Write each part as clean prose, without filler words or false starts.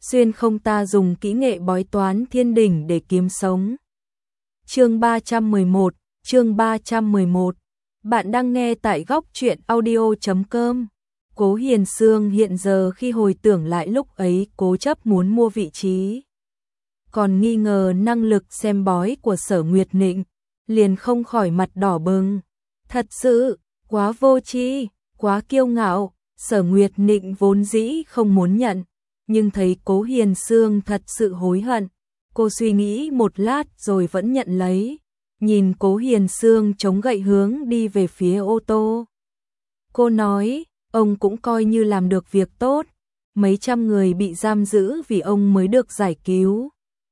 xuyên không ta dùng kỹ nghệ bói toán thiên đỉnh để kiếm sống. Chương 311. Bạn đang nghe tại góc truyện audio.com. Cố Hiền Sương hiện giờ khi hồi tưởng lại lúc ấy cố chấp muốn mua vị trí, còn nghi ngờ năng lực xem bói của Sở Nguyệt Nịnh, liền không khỏi mặt đỏ bừng. Thật sự, quá vô tri, quá kiêu ngạo. Sở Nguyệt Nịnh vốn dĩ không muốn nhận, nhưng thấy Cố Hiền Sương thật sự hối hận, cô suy nghĩ một lát rồi vẫn nhận lấy. Nhìn Cố Hiền Sương chống gậy hướng đi về phía ô tô, cô nói, ông cũng coi như làm được việc tốt, mấy trăm người bị giam giữ vì ông mới được giải cứu.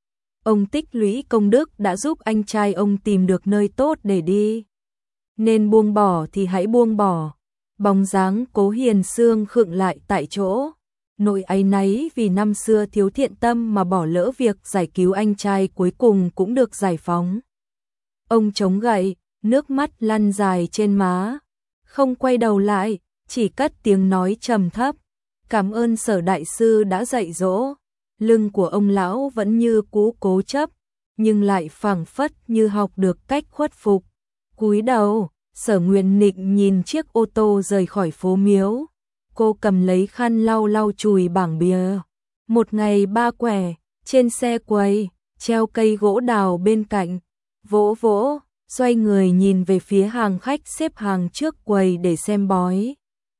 Ông tích lũy công đức đã giúp anh trai ông tìm được nơi tốt để đi, nên buông bỏ thì hãy buông bỏ. Bóng dáng Cố Hiền Sương khựng lại tại chỗ, nỗi áy náy vì năm xưa thiếu thiện tâm mà bỏ lỡ việc giải cứu anh trai cuối cùng cũng được giải phóng. Ông chống gậy, nước mắt lăn dài trên má, không quay đầu lại, chỉ cất tiếng nói trầm thấp, cảm ơn Sở đại sư đã dạy dỗ. Lưng của ông lão vẫn như cũ cố chấp, nhưng lại phảng phất như học được cách khuất phục. Cúi đầu, Sở Nguyệt Nịnh nhìn chiếc ô tô rời khỏi phố Miếu, cô cầm lấy khăn lau chùi bảng bìa. Một ngày ba quẻ, trên xe quầy, treo cây gỗ đào bên cạnh, vỗ vỗ, xoay người nhìn về phía hàng khách xếp hàng trước quầy để xem bói.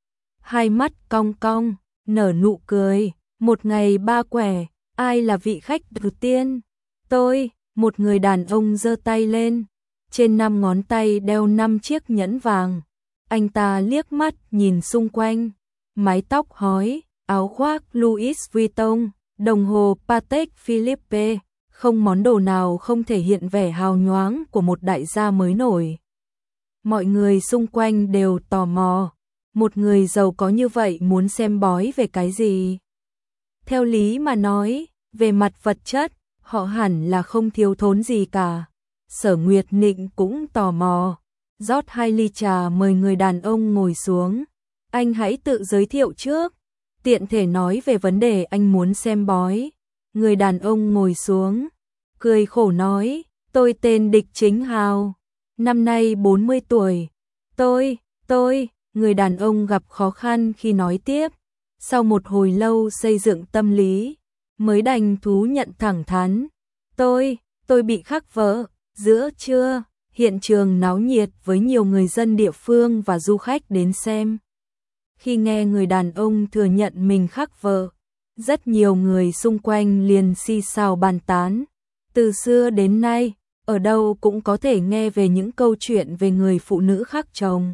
Hai mắt cong cong, nở nụ cười. Một ngày ba quẻ, ai là vị khách đầu tiên? Tôi. Một người đàn ông giơ tay lên, trên 5 ngón tay đeo 5 chiếc nhẫn vàng. Anh ta liếc mắt nhìn xung quanh, mái tóc hói, áo khoác Louis Vuitton, đồng hồ Patek Philippe, không món đồ nào không thể hiện vẻ hào nhoáng của một đại gia mới nổi. Mọi người xung quanh đều tò mò, một người giàu có như vậy muốn xem bói về cái gì? Theo lý mà nói, về mặt vật chất, họ hẳn là không thiếu thốn gì cả. Sở Nguyệt Nịnh cũng tò mò, rót 2 ly trà mời người đàn ông ngồi xuống. Anh hãy tự giới thiệu trước, tiện thể nói về vấn đề anh muốn xem bói. Người đàn ông ngồi xuống, cười khổ nói, tôi tên Địch Chính Hào, năm nay 40 tuổi. Tôi, người đàn ông gặp khó khăn khi nói tiếp. Sau một hồi lâu xây dựng tâm lý, mới đành thú nhận thẳng thắn. Tôi bị khắc vỡ. Giữa trưa, hiện trường náo nhiệt với nhiều người dân địa phương và du khách đến xem. Khi nghe người đàn ông thừa nhận mình khắc vợ, rất nhiều người xung quanh liền xì xào bàn tán. Từ xưa đến nay, ở đâu cũng có thể nghe về những câu chuyện về người phụ nữ khắc chồng.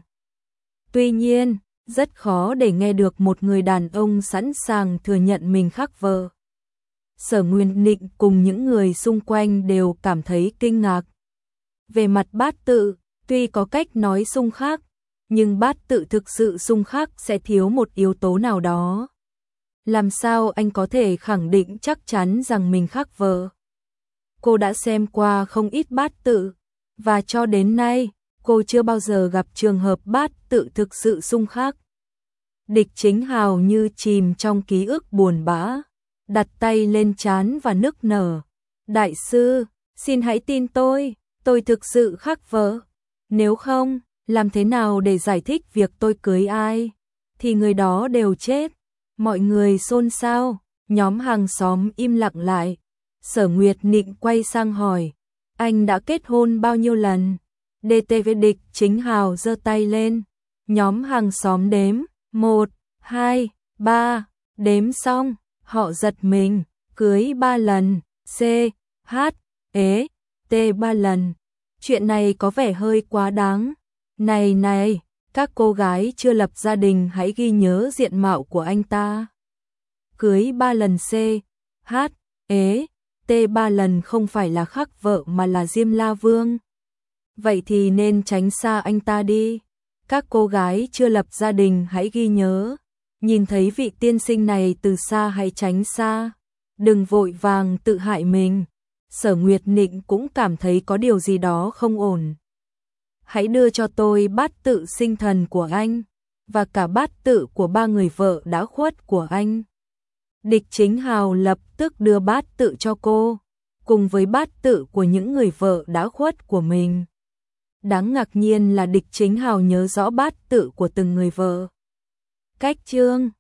Tuy nhiên, rất khó để nghe được một người đàn ông sẵn sàng thừa nhận mình khắc vợ. Sở Nguyệt Nịnh cùng những người xung quanh đều cảm thấy kinh ngạc. Về mặt bát tự, tuy có cách nói xung khắc, nhưng bát tự thực sự xung khắc sẽ thiếu một yếu tố nào đó. Làm sao anh có thể khẳng định chắc chắn rằng mình khắc vợ? Cô đã xem qua không ít bát tự, và cho đến nay, cô chưa bao giờ gặp trường hợp bát tự thực sự xung khắc. Địch Chính Hào như chìm trong ký ức buồn bã, đặt tay lên trán và nức nở. Đại sư, xin hãy tin tôi thực sự khắc vợ. Nếu không, làm thế nào để giải thích việc tôi cưới ai, thì người đó đều chết. Mọi người xôn xao, nhóm hàng xóm im lặng lại. Sở Nguyệt Nịnh quay sang hỏi, anh đã kết hôn bao nhiêu lần? DTV. Địch Chính Hào giơ tay lên, nhóm hàng xóm đếm, 1, 2, 3, đếm xong, họ giật mình, cưới 3 lần, C, H, E, T 3 lần. Chuyện này có vẻ hơi quá đáng. Này, các cô gái chưa lập gia đình hãy ghi nhớ diện mạo của anh ta. Cưới 3 lần C, H, E, T 3 lần không phải là khắc vợ mà là Diêm La Vương. Vậy thì nên tránh xa anh ta đi. Các cô gái chưa lập gia đình hãy ghi nhớ, nhìn thấy vị tiên sinh này từ xa hãy tránh xa, đừng vội vàng tự hại mình. Sở Nguyệt Nịnh cũng cảm thấy có điều gì đó không ổn. Hãy đưa cho tôi bát tự sinh thần của anh, và cả bát tự của 3 người vợ đã khuất của anh. Địch Chính Hào lập tức đưa bát tự cho cô, cùng với bát tự của những người vợ đã khuất của mình. Đáng ngạc nhiên là Địch Chính Hào nhớ rõ bát tự của từng người vợ. Cách chương